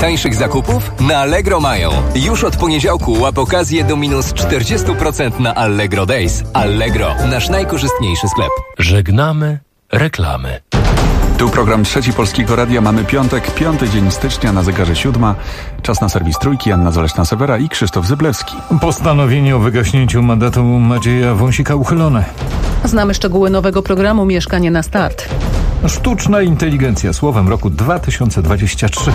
tańszych zakupów? Na Allegro mają. Już od poniedziałku łap okazję do minus 40% na Allegro Days. Allegro, nasz najkorzystniejszy sklep. Żegnamy reklamy. Tu program Trzeci Polskiego Radia. Mamy piątek, 5 dzień stycznia, na zegarze 7. Czas na serwis Trójki. Anna Zaleśna-Sewera i Krzysztof Zyblewski. Postanowienie o wygaśnięciu mandatu Macieja Wąsika uchylone. Znamy szczegóły nowego programu Mieszkanie na start. Sztuczna inteligencja słowem roku 2023.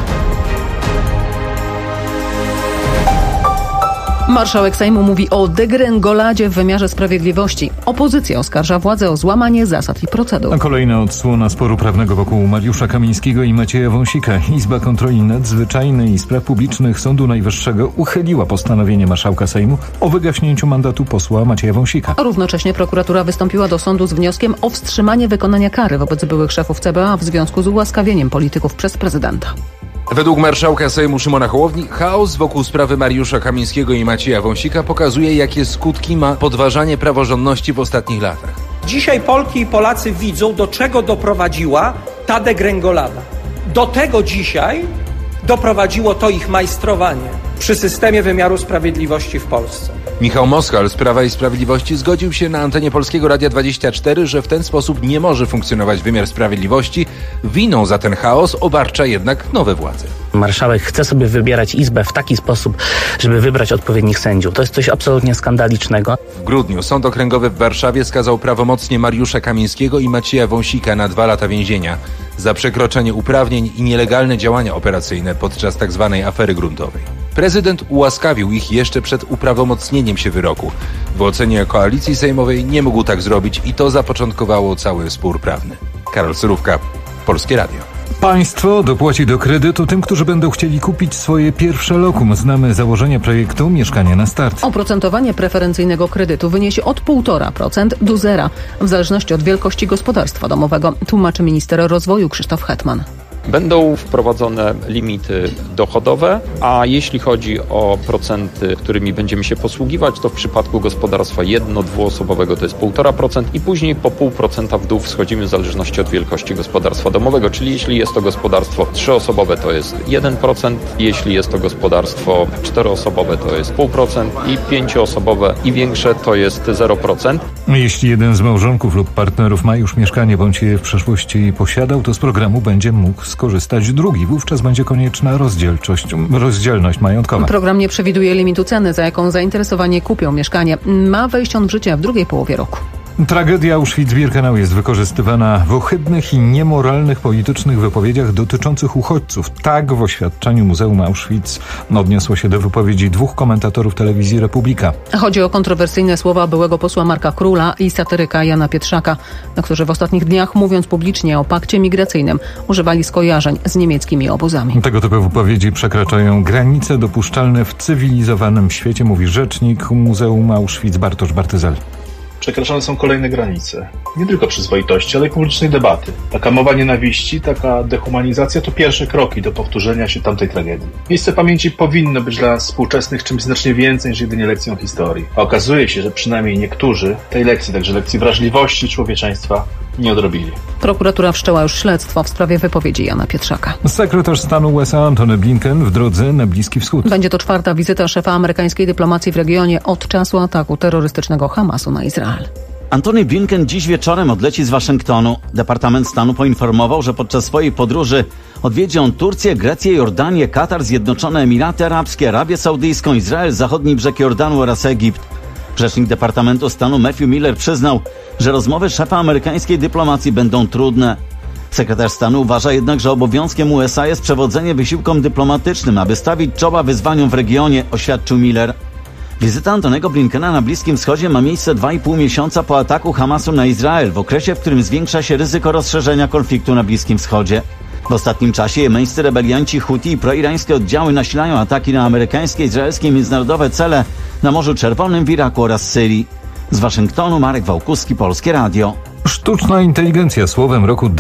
Marszałek Sejmu mówi o degrengoladzie w wymiarze sprawiedliwości. Opozycja oskarża władzę o złamanie zasad i procedur. A kolejna odsłona sporu prawnego wokół Mariusza Kamińskiego i Macieja Wąsika. Izba Kontroli Nadzwyczajnej i Spraw Publicznych Sądu Najwyższego uchyliła postanowienie marszałka Sejmu o wygaśnięciu mandatu posła Macieja Wąsika. Równocześnie prokuratura wystąpiła do sądu z wnioskiem o wstrzymanie wykonania kary wobec byłych szefów CBA w związku z ułaskawieniem polityków przez prezydenta. Według marszałka Sejmu Szymona Hołowni chaos wokół sprawy Mariusza Kamińskiego i Macieja Wąsika pokazuje, jakie skutki ma podważanie praworządności w ostatnich latach. Dzisiaj Polki i Polacy widzą, do czego doprowadziła ta degrengolada. Do tego dzisiaj doprowadziło to ich majstrowanie przy systemie wymiaru sprawiedliwości w Polsce. Michał Moskal z Prawa i Sprawiedliwości zgodził się na antenie Polskiego Radia 24, że w ten sposób nie może funkcjonować wymiar sprawiedliwości. Winą za ten chaos obarcza jednak nowe władze. Marszałek chce sobie wybierać izbę w taki sposób, żeby wybrać odpowiednich sędziów. To jest coś absolutnie skandalicznego. W grudniu Sąd Okręgowy w Warszawie skazał prawomocnie Mariusza Kamińskiego i Macieja Wąsika na 2 lata więzienia za przekroczenie uprawnień i nielegalne działania operacyjne podczas tzw. afery gruntowej. Prezydent ułaskawił ich jeszcze przed uprawomocnieniem się wyroku. W ocenie koalicji sejmowej nie mógł tak zrobić i to zapoczątkowało cały spór prawny. Karol Surówka, Polskie Radio. Państwo dopłaci do kredytu tym, którzy będą chcieli kupić swoje pierwsze lokum. Znamy założenie projektu Mieszkanie na start. Oprocentowanie preferencyjnego kredytu wyniesie od 1,5% do 0%, w zależności od wielkości gospodarstwa domowego, tłumaczy minister rozwoju Krzysztof Hetman. Będą wprowadzone limity dochodowe, a jeśli chodzi o procenty, którymi będziemy się posługiwać, to w przypadku gospodarstwa jedno-dwuosobowego to jest 1,5% i później po 0,5% w dół schodzimy w zależności od wielkości gospodarstwa domowego, czyli jeśli jest to gospodarstwo 3-osobowe to jest 1%, jeśli jest to gospodarstwo 4-osobowe to jest 0,5% i 5-osobowe i większe to jest 0%. Jeśli jeden z małżonków lub partnerów ma już mieszkanie bądź je w przeszłości posiadał, to z programu będzie mógł skorzystać drugi. Wówczas będzie konieczna rozdzielność majątkowa. Program nie przewiduje limitu ceny, za jaką zainteresowani kupią mieszkanie. Ma wejść on w życie w drugiej połowie roku. Tragedia Auschwitz-Birkenau jest wykorzystywana w ohydnych i niemoralnych politycznych wypowiedziach dotyczących uchodźców. Tak w oświadczeniu Muzeum Auschwitz odniosło się do wypowiedzi 2 komentatorów telewizji Republika. Chodzi o kontrowersyjne słowa byłego posła Marka Króla i satyryka Jana Pietrzaka, którzy w ostatnich dniach, mówiąc publicznie o pakcie migracyjnym, używali skojarzeń z niemieckimi obozami. Tego typu wypowiedzi przekraczają granice dopuszczalne w cywilizowanym świecie, mówi rzecznik Muzeum Auschwitz Bartosz Bartyzel. Przekraczane są kolejne granice. Nie tylko przyzwoitości, ale i publicznej debaty. Taka mowa nienawiści, taka dehumanizacja to pierwsze kroki do powtórzenia się tamtej tragedii. Miejsce pamięci powinno być dla nas współczesnych czymś znacznie więcej niż jedynie lekcją historii. A okazuje się, że przynajmniej niektórzy tej lekcji, także lekcji wrażliwości i człowieczeństwa, nie odrobili. Prokuratura wszczęła już śledztwo w sprawie wypowiedzi Jana Pietrzaka. Sekretarz stanu USA Antony Blinken w drodze na Bliski Wschód. Będzie to 4. wizyta szefa amerykańskiej dyplomacji w regionie od czasu ataku terrorystycznego Hamasu na Izrael. Antony Blinken dziś wieczorem odleci z Waszyngtonu. Departament Stanu poinformował, że podczas swojej podróży odwiedzi on Turcję, Grecję, Jordanię, Katar, Zjednoczone Emiraty Arabskie, Arabię Saudyjską, Izrael, zachodni brzeg Jordanu oraz Egipt. Rzecznik Departamentu Stanu Matthew Miller przyznał, że rozmowy szefa amerykańskiej dyplomacji będą trudne. Sekretarz stanu uważa jednak, że obowiązkiem USA jest przewodzenie wysiłkom dyplomatycznym, aby stawić czoła wyzwaniom w regionie, oświadczył Miller. Wizyta Antonego Blinkena na Bliskim Wschodzie ma miejsce 2,5 miesiąca po ataku Hamasu na Izrael, w okresie, w którym zwiększa się ryzyko rozszerzenia konfliktu na Bliskim Wschodzie. W ostatnim czasie jemeńscy rebelianci Huti i proirańskie oddziały nasilają ataki na amerykańskie, izraelskie i międzynarodowe cele na Morzu Czerwonym, w Iraku oraz Syrii. Z Waszyngtonu Marek Wałkuski, Polskie Radio. Sztuczna inteligencja słowem roku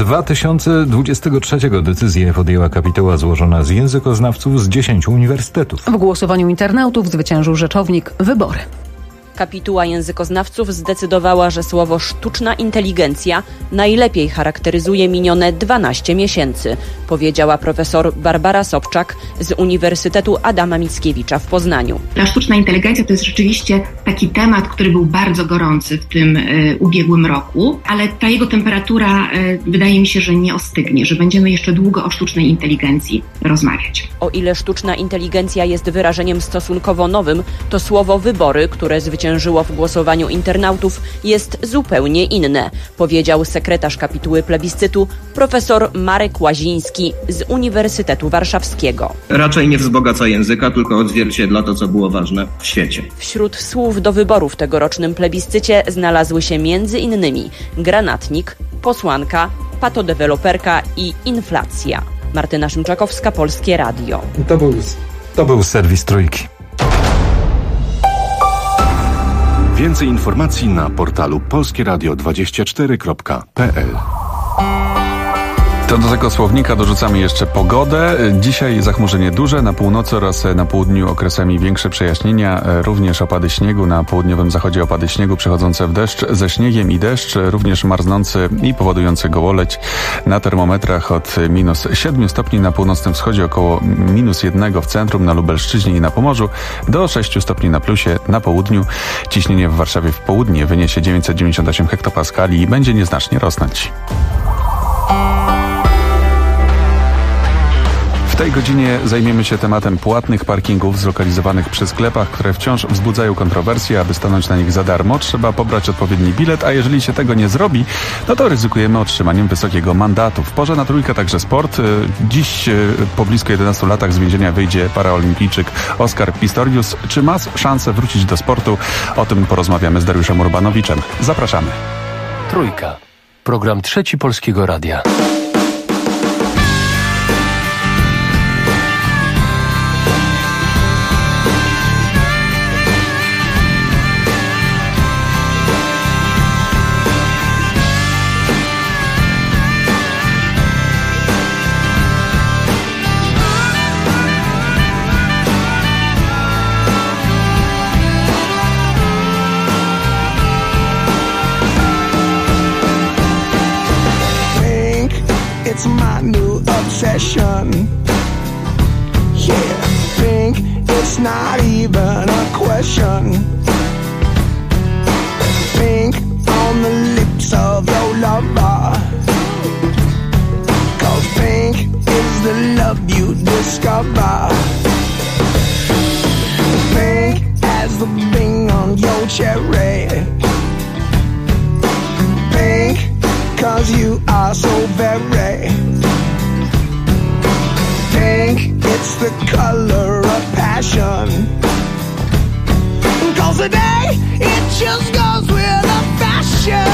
2023. Decyzję podjęła kapituła złożona z językoznawców z 10 uniwersytetów. W głosowaniu internautów zwyciężył rzeczownik Wybory. Kapituła językoznawców zdecydowała, że słowo sztuczna inteligencja najlepiej charakteryzuje minione 12 miesięcy, powiedziała profesor Barbara Sobczak z Uniwersytetu Adama Mickiewicza w Poznaniu. Ta sztuczna inteligencja to jest rzeczywiście taki temat, który był bardzo gorący w tym ubiegłym roku, ale ta jego temperatura wydaje mi się, że nie ostygnie, że będziemy jeszcze długo o sztucznej inteligencji rozmawiać. O ile sztuczna inteligencja jest wyrażeniem stosunkowo nowym, to słowo wybory, które zwyciężyło w głosowaniu internautów, jest zupełnie inne, powiedział sekretarz kapituły plebiscytu profesor Marek Łaziński z Uniwersytetu Warszawskiego. Raczej nie wzbogaca języka, tylko odzwierciedla to, co było ważne w świecie. Wśród słów do wyboru w tegorocznym plebiscycie znalazły się m.in. granatnik, posłanka, patodeweloperka i inflacja. Martyna Szymczakowska, Polskie Radio. To był serwis Trójki. Więcej informacji na portalu polskieradio24.pl. To do tego słownika dorzucamy jeszcze pogodę. Dzisiaj zachmurzenie duże, na północy oraz na południu okresami większe przejaśnienia, również opady śniegu, na południowym zachodzie opady śniegu przechodzące w deszcz, ze śniegiem i deszcz, również marznący i powodujący gołoleć. Na termometrach od -7 stopni na północnym wschodzie, około -1 w centrum, na Lubelszczyźnie i na Pomorzu, do 6 stopni na plusie na południu. Ciśnienie w Warszawie w południe wyniesie 998 hektopaskali i będzie nieznacznie rosnąć. W tej godzinie zajmiemy się tematem płatnych parkingów zlokalizowanych przy sklepach, które wciąż wzbudzają kontrowersje. Aby stanąć na nich za darmo, trzeba pobrać odpowiedni bilet, a jeżeli się tego nie zrobi, no to ryzykujemy otrzymaniem wysokiego mandatu. W porze na Trójkę także sport. Dziś po blisko 11 latach z więzienia wyjdzie paraolimpijczyk Oskar Pistorius. Czy ma szansę wrócić do sportu? O tym porozmawiamy z Dariuszem Urbanowiczem. Zapraszamy. Trójka. Program Trzeci Polskiego Radia. It's my new obsession. Yeah, think it's not even a question. Think on the lips of your lover. 'Cause pink is the love you discover. Pink as the bing on your cherry. Pink 'cause you are so very pink, it's the color of passion. 'Cause today it just goes with the fashion.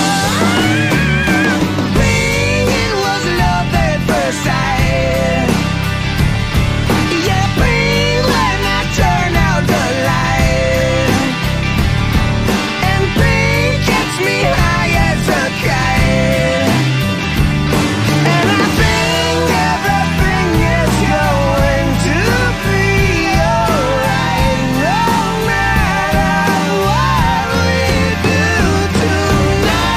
Pink, it was love at first sight. Yeah, pink when I turn out the light. And pink gets me high as a kite. And I think everything is going to be alright, no matter what we do tonight.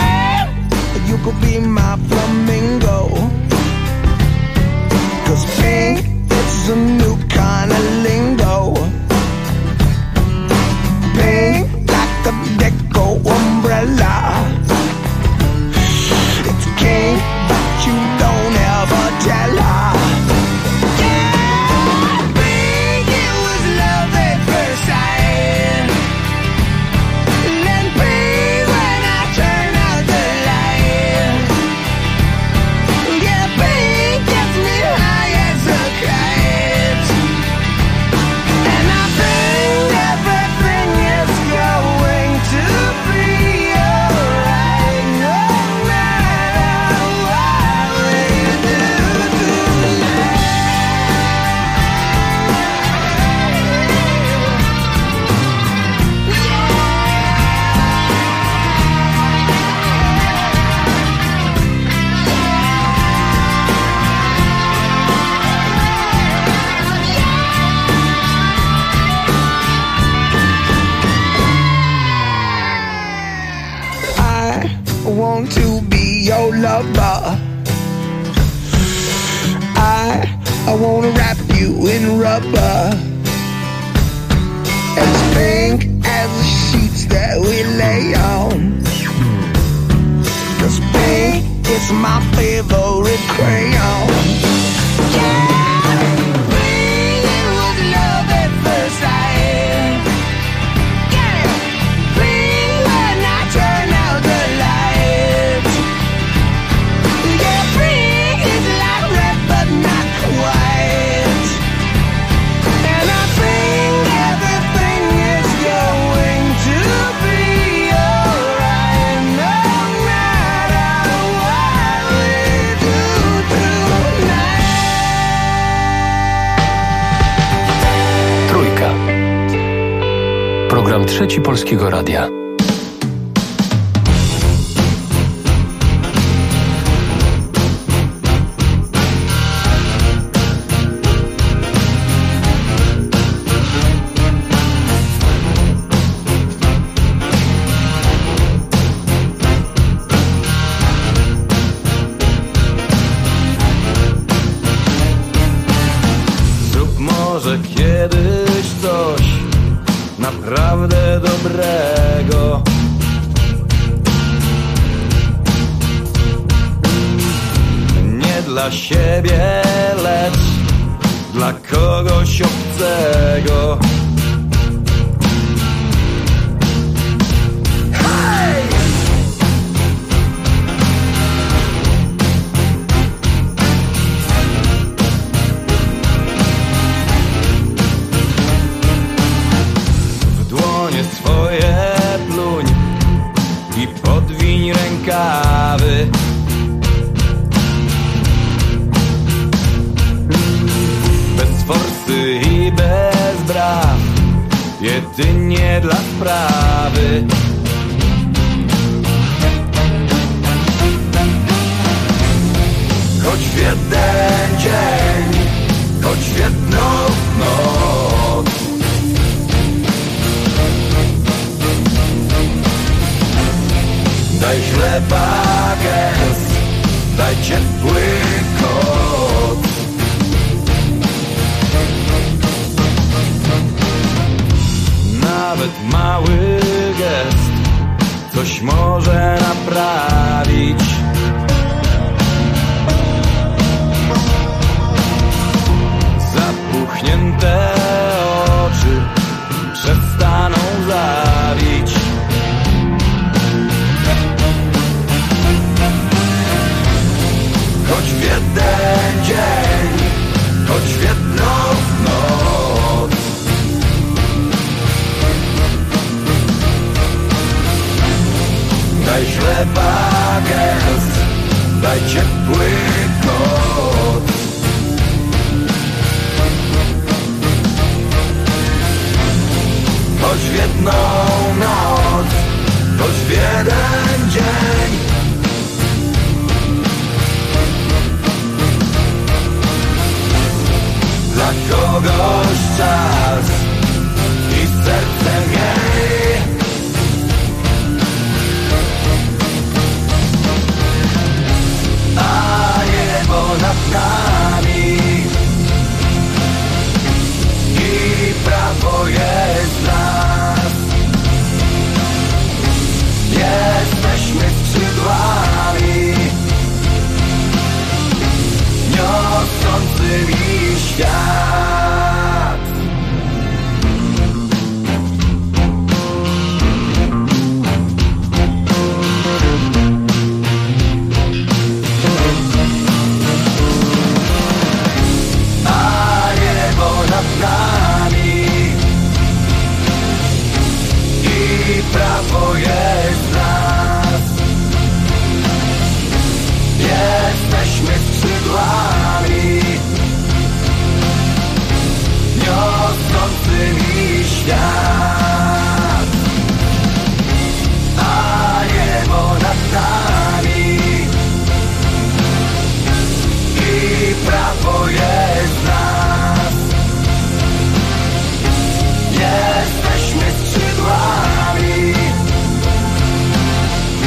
above, as pink as the sheets that we lay on. 'Cause pink is my favorite crayon. Yeah, pink, it was love at first sight. Yeah, pink when I turn out the lights. Yeah, pink is like red but not quite. And I think everything is going to be alright, no matter what we do tonight. Trójka. Program Trzeci Polskiego Radia. Zrób może kiedyś coś naprawdę dobrego. Nie dla siebie, lecz dla kogoś obcego. Swoje pluń i podwiń rękawy. Bez forsy i bez braw, jedynie dla sprawy. Choć w jeden dzień, choć w jedną noc, daj chleba gęst, daj ciepły koc. Nawet mały gest coś może naprawić. Zapuchnięte oczy przestaną zawić. Choć w jeden dzień, choć w jedną noc, daj chleba gęst, daj ciepły koc. Choć w jedną noc, choć w jeden dzień, dla kogoś czas i serce mniej. A niebo nad nami i prawo jest nas. Jesteśmy skrzydłami niosącymi świat. A niebo nad nami i prawo jest nas. Jesteśmy skrzydłami niosącymi świat. A niebo nad nami i prawo jest nas. Jesteśmy skrzydłami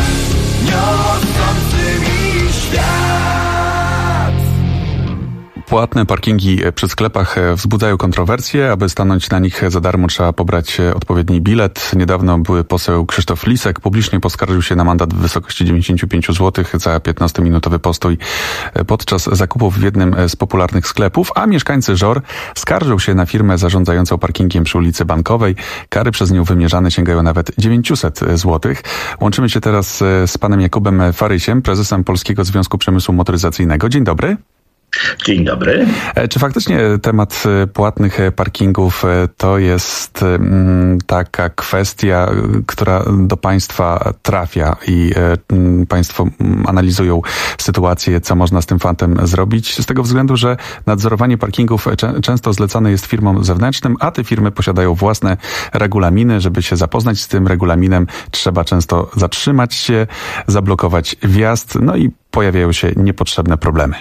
niosącymi świat. Płatne parkingi przy sklepach wzbudzają kontrowersje. Aby stanąć na nich za darmo, trzeba pobrać odpowiedni bilet. Niedawno były poseł Krzysztof Lisek publicznie poskarżył się na mandat w wysokości 95 zł za 15-minutowy postój podczas zakupów w jednym z popularnych sklepów, a mieszkańcy Żor skarżą się na firmę zarządzającą parkingiem przy ulicy Bankowej. Kary przez nią wymierzane sięgają nawet 900 zł. Łączymy się teraz z panem Jakubem Farysiem, prezesem Polskiego Związku Przemysłu Motoryzacyjnego. Dzień dobry. Dzień dobry. Czy faktycznie temat płatnych parkingów to jest taka kwestia, która do państwa trafia i państwo analizują sytuację, co można z tym fantem zrobić? Z tego względu, że nadzorowanie parkingów często zlecane jest firmom zewnętrznym, a te firmy posiadają własne regulaminy. Żeby się zapoznać z tym regulaminem, trzeba często zatrzymać się, zablokować wjazd, no i pojawiają się niepotrzebne problemy.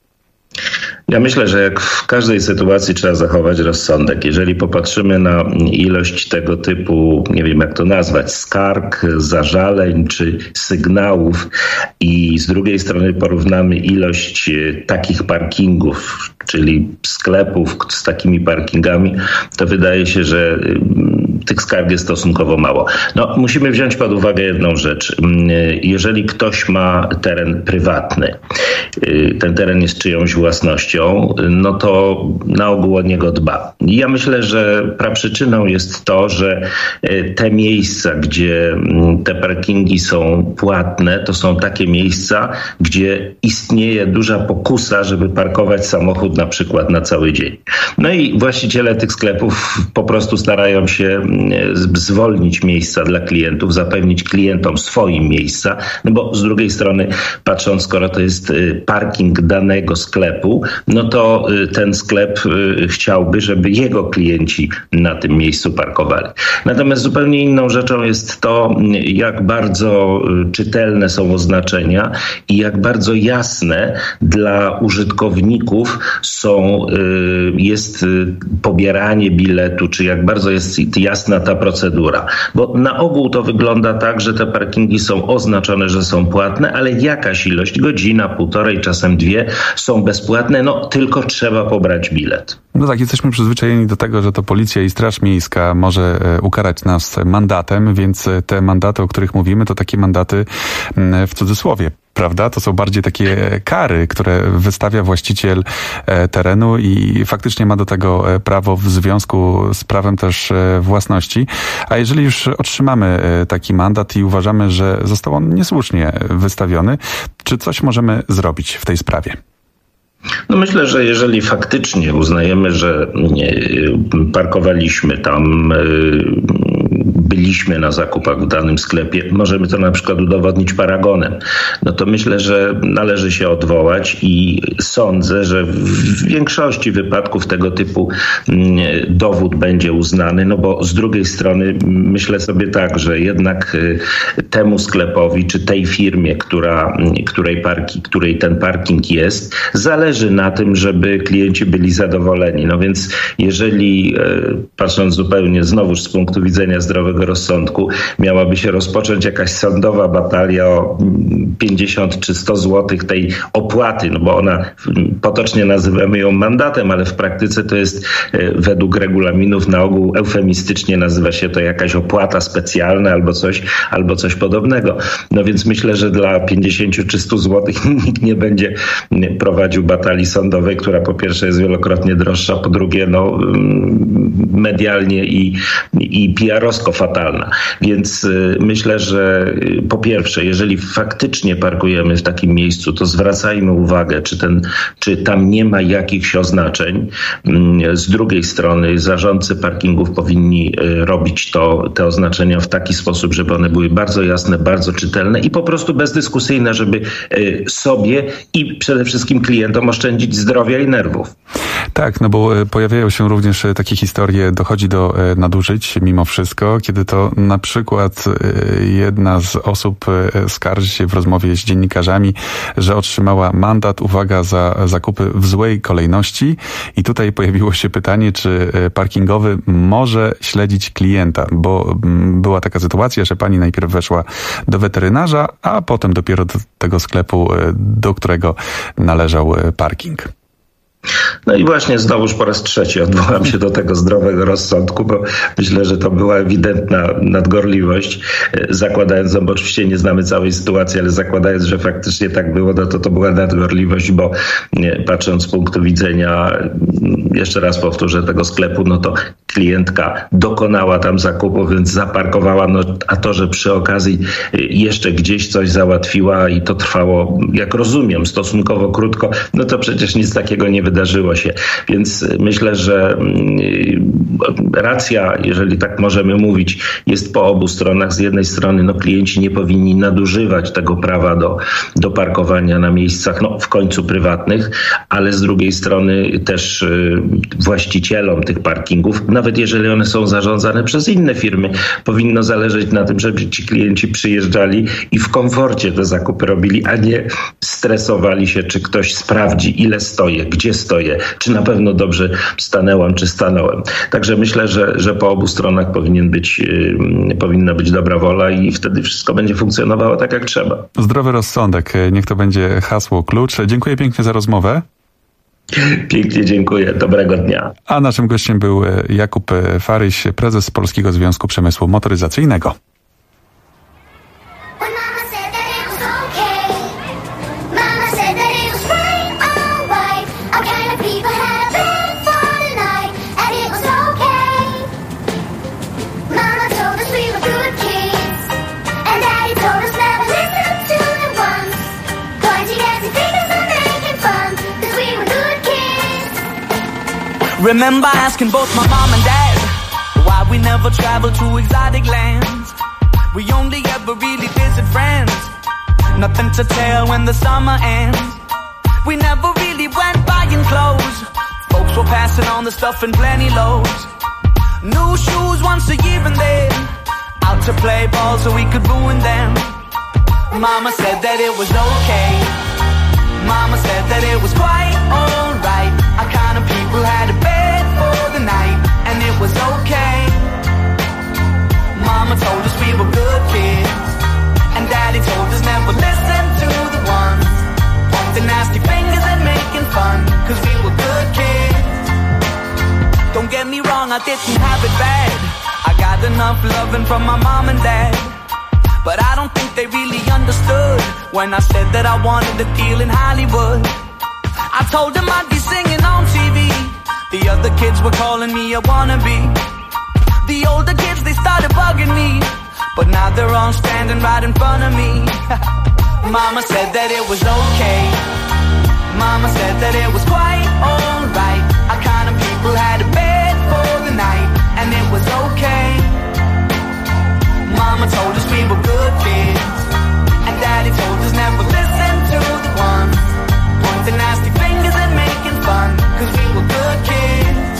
Ja myślę, że jak w każdej sytuacji trzeba zachować rozsądek. Jeżeli popatrzymy na ilość tego typu, nie wiem jak to nazwać, skarg, zażaleń czy sygnałów i z drugiej strony porównamy ilość takich parkingów, czyli sklepów z takimi parkingami, to wydaje się, że tych skarg jest stosunkowo mało. No, musimy wziąć pod uwagę jedną rzecz. Jeżeli ktoś ma teren prywatny, ten teren jest czyjąś własnością, no to na ogół o niego dba. I ja myślę, że praprzyczyną jest to, że te miejsca, gdzie te parkingi są płatne, to są takie miejsca, gdzie istnieje duża pokusa, żeby parkować samochód na przykład na cały dzień. No i właściciele tych sklepów po prostu starają się zwolnić miejsca dla klientów, zapewnić klientom swoim miejsca, no bo z drugiej strony patrząc, skoro to jest parking danego sklepu, no to ten sklep chciałby, żeby jego klienci na tym miejscu parkowali. Natomiast zupełnie inną rzeczą jest to, jak bardzo czytelne są oznaczenia i jak bardzo jasne dla użytkowników jest pobieranie biletu, czy jak bardzo jest jasna ta procedura. Bo na ogół to wygląda tak, że te parkingi są oznaczone, że są płatne, ale jakaś ilość, godzina, półtorej, czasem 2 są bezpłatne, no tylko trzeba pobrać bilet. No tak, jesteśmy przyzwyczajeni do tego, że to policja i Straż Miejska może ukarać nas mandatem, więc te mandaty, o których mówimy, to takie mandaty w cudzysłowie. Prawda? To są bardziej takie kary, które wystawia właściciel terenu i faktycznie ma do tego prawo w związku z prawem też własności. A jeżeli już otrzymamy taki mandat i uważamy, że został on niesłusznie wystawiony, czy coś możemy zrobić w tej sprawie? No myślę, że jeżeli faktycznie uznajemy, że parkowaliśmy tam, byliśmy na zakupach w danym sklepie, możemy to na przykład udowodnić paragonem, no to myślę, że należy się odwołać i sądzę, że w większości wypadków tego typu dowód będzie uznany, no bo z drugiej strony myślę sobie tak, że jednak temu sklepowi czy tej firmie, której ten parking jest, zależy na tym, żeby klienci byli zadowoleni. No więc jeżeli, patrząc zupełnie znowuż z punktu widzenia zdrowego rozsądku, miałaby się rozpocząć jakaś sądowa batalia o 50 czy 100 złotych tej opłaty, no bo ona, potocznie nazywamy ją mandatem, ale w praktyce to jest według regulaminów na ogół eufemistycznie nazywa się to jakaś opłata specjalna albo coś podobnego. No więc myślę, że dla 50 czy 100 złotych nikt nie będzie prowadził batalii sądowej, która po pierwsze jest wielokrotnie droższa, po drugie medialnie i PR-owsko fatalna. Więc myślę, że po pierwsze, jeżeli faktycznie parkujemy w takim miejscu, to zwracajmy uwagę, czy tam nie ma jakichś oznaczeń. Z drugiej strony zarządcy parkingów powinni robić te oznaczenia w taki sposób, żeby one były bardzo jasne, bardzo czytelne i po prostu bezdyskusyjne, żeby sobie i przede wszystkim klientom oszczędzić zdrowia i nerwów. Tak, no bo pojawiają się również takie historie, dochodzi do nadużyć mimo wszystko, kiedy to na przykład jedna z osób skarży się w rozmowie z dziennikarzami, że otrzymała mandat, uwaga, za zakupy w złej kolejności i tutaj pojawiło się pytanie, czy parkingowy może śledzić klienta, bo była taka sytuacja, że pani najpierw weszła do weterynarza, a potem dopiero do tego sklepu, do którego należał parking. No i właśnie znowuż po raz trzeci odwołam się do tego zdrowego rozsądku, bo myślę, że to była ewidentna nadgorliwość, zakładając, bo oczywiście nie znamy całej sytuacji, ale zakładając, że faktycznie tak było, no to była nadgorliwość, bo patrząc z punktu widzenia, jeszcze raz powtórzę, tego sklepu, no to klientka dokonała tam zakupu, więc zaparkowała, no a to, że przy okazji jeszcze gdzieś coś załatwiła i to trwało, jak rozumiem, stosunkowo krótko, no to przecież nic takiego nie wydarzyło się. Więc myślę, że racja, jeżeli tak możemy mówić, jest po obu stronach. Z jednej strony no, klienci nie powinni nadużywać tego prawa do parkowania na miejscach w końcu prywatnych, ale z drugiej strony też właścicielom tych parkingów, nawet jeżeli one są zarządzane przez inne firmy, powinno zależeć na tym, żeby ci klienci przyjeżdżali i w komforcie te zakupy robili, a nie stresowali się, czy ktoś sprawdzi, ile stoję, gdzie stoję, czy na pewno dobrze stanęłam, czy stanąłem. Także myślę, że po obu stronach powinna być dobra wola i wtedy wszystko będzie funkcjonowało tak, jak trzeba. Zdrowy rozsądek, niech to będzie hasło klucz. Dziękuję pięknie za rozmowę. Pięknie dziękuję. Dobrego dnia. A naszym gościem był Jakub Faryś, prezes Polskiego Związku Przemysłu Motoryzacyjnego. Remember asking both my mom and dad why we never traveled to exotic lands. We only ever really visit friends. Nothing to tell when the summer ends. We never really went buying clothes. Folks were passing on the stuff in plenty loads. New shoes once a year and then out to play ball so we could ruin them. Mama said that it was okay. Mama said that it was quite alright. Our kind of people had a bed for the night, and it was okay. Mama told us we were good kids, and Daddy told us never listen to the ones pointing nasty fingers and making fun, cause we were good kids. Don't get me wrong, I didn't have it bad. I got enough loving from my mom and dad, but I don't think they really understood when I said that I wanted a deal in Hollywood. I told them I'd be singing on TV. The other kids were calling me a wannabe. The older kids, they started bugging me, but now they're all standing right in front of me. Mama said that it was okay. Mama said that it was quite alright. Our kind of people had a bed for the night, and it was okay. Mama told us we were good kids, and Daddy told us never listen to the ones pointing nasty fingers and making fun, cause we were good kids.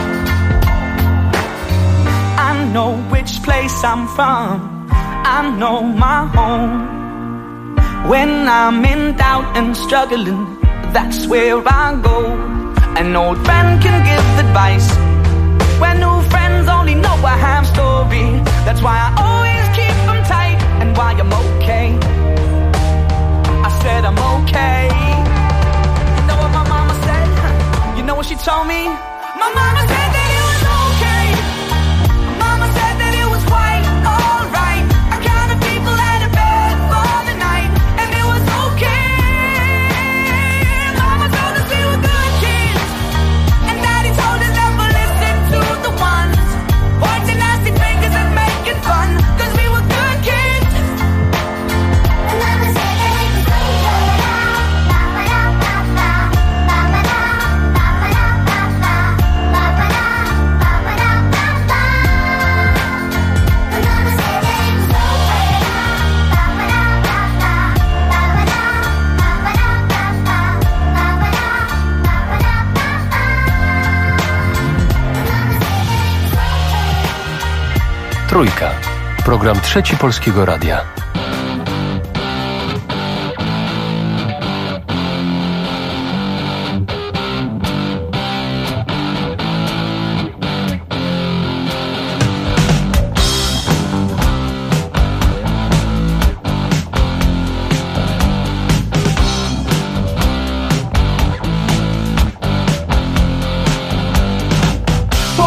I know which place I'm from, I know my home. When I'm in doubt and struggling, that's where I go. An old friend can give advice when new friends only know a half story. That's why I always keep them tight, and why I'm okay. I said I'm okay. You know what my mama said? You know what she told me? My mama said that it was okay. Mama said that it was quite alright. Our kind of people had a bed for the night, and it was okay. Mama told us we were good kids, and Daddy told us never listen to the ones pointing nasty fingers and making fun, cause we were good kids. And Mama said that it was okay. Trójka. Program Trzeci Polskiego Radia.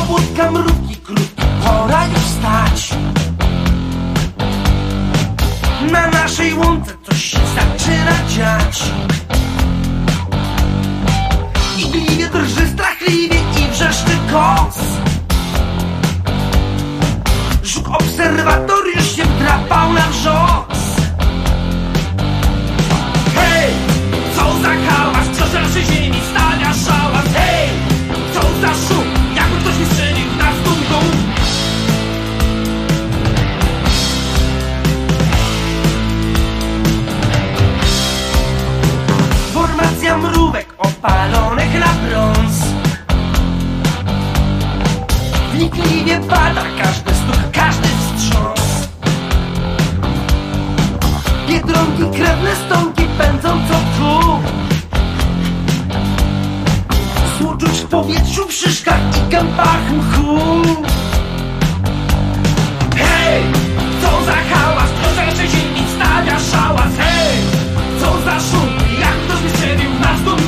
Pobudka mrówki krótki, pora już wstać. Na naszej łące coś się zaczyna dziać. Igliwie drży strachliwie i wrzeszczy kos. Żuk obserwator już się wdrapał na wrzos. Hej, co za hałas, kto na naszej ziemi stawia szałas. Hej, co za szum, jakby ktoś mi strzelił na dum. Formacja mrówek opalonych na brąz. Wnikliwie bada każdy stuk, każdy wstrząs. Biedronki, krewne stonki pędzą co tu. Słuczuć w powietrzu, w szyszkach i gębach mchu. Hej, co za hałas, kto za naszej ziemi stawia szałas. Hej, co za szum, jak ktoś mi strzelił w nas dum.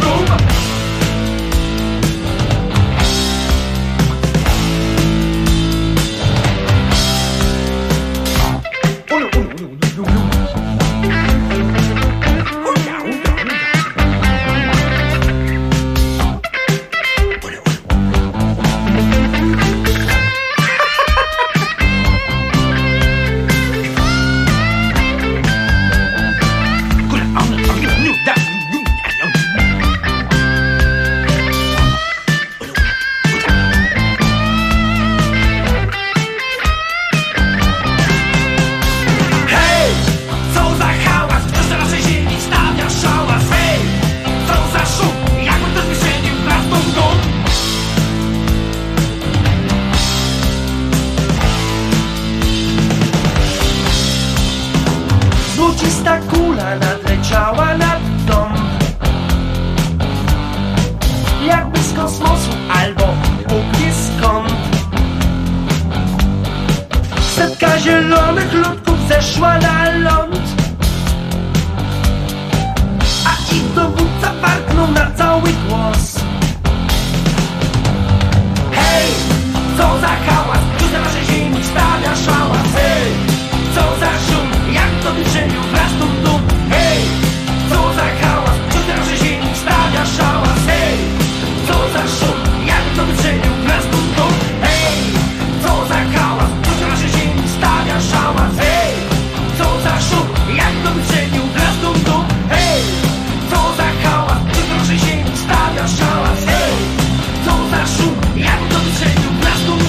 Złocista kula nadleciała nad dom. Jakby z kosmosu albo Bóg wie skąd. Setka zielonych ludków zeszła na ląd. A ich dowódca warknął na cały głos. Hej, co za hałas, kto za naszej ziemi stawia szałas. Hej, co za szum, jak to wyżenił wraz dum. Hej, co za hałas, kto za naszej ziemi stawia szałas. Hej, co za szum, jak to wyżenił wraz dum. Hej, co za hałas, kto za naszej ziemi stawia szałas. Hej, co za szum, jak to wyżenił wraz dum. Hej, co za hałas, kto za naszej ziemi stawia szałas. Hej, co za szum, jak to wyżenił wraz dum.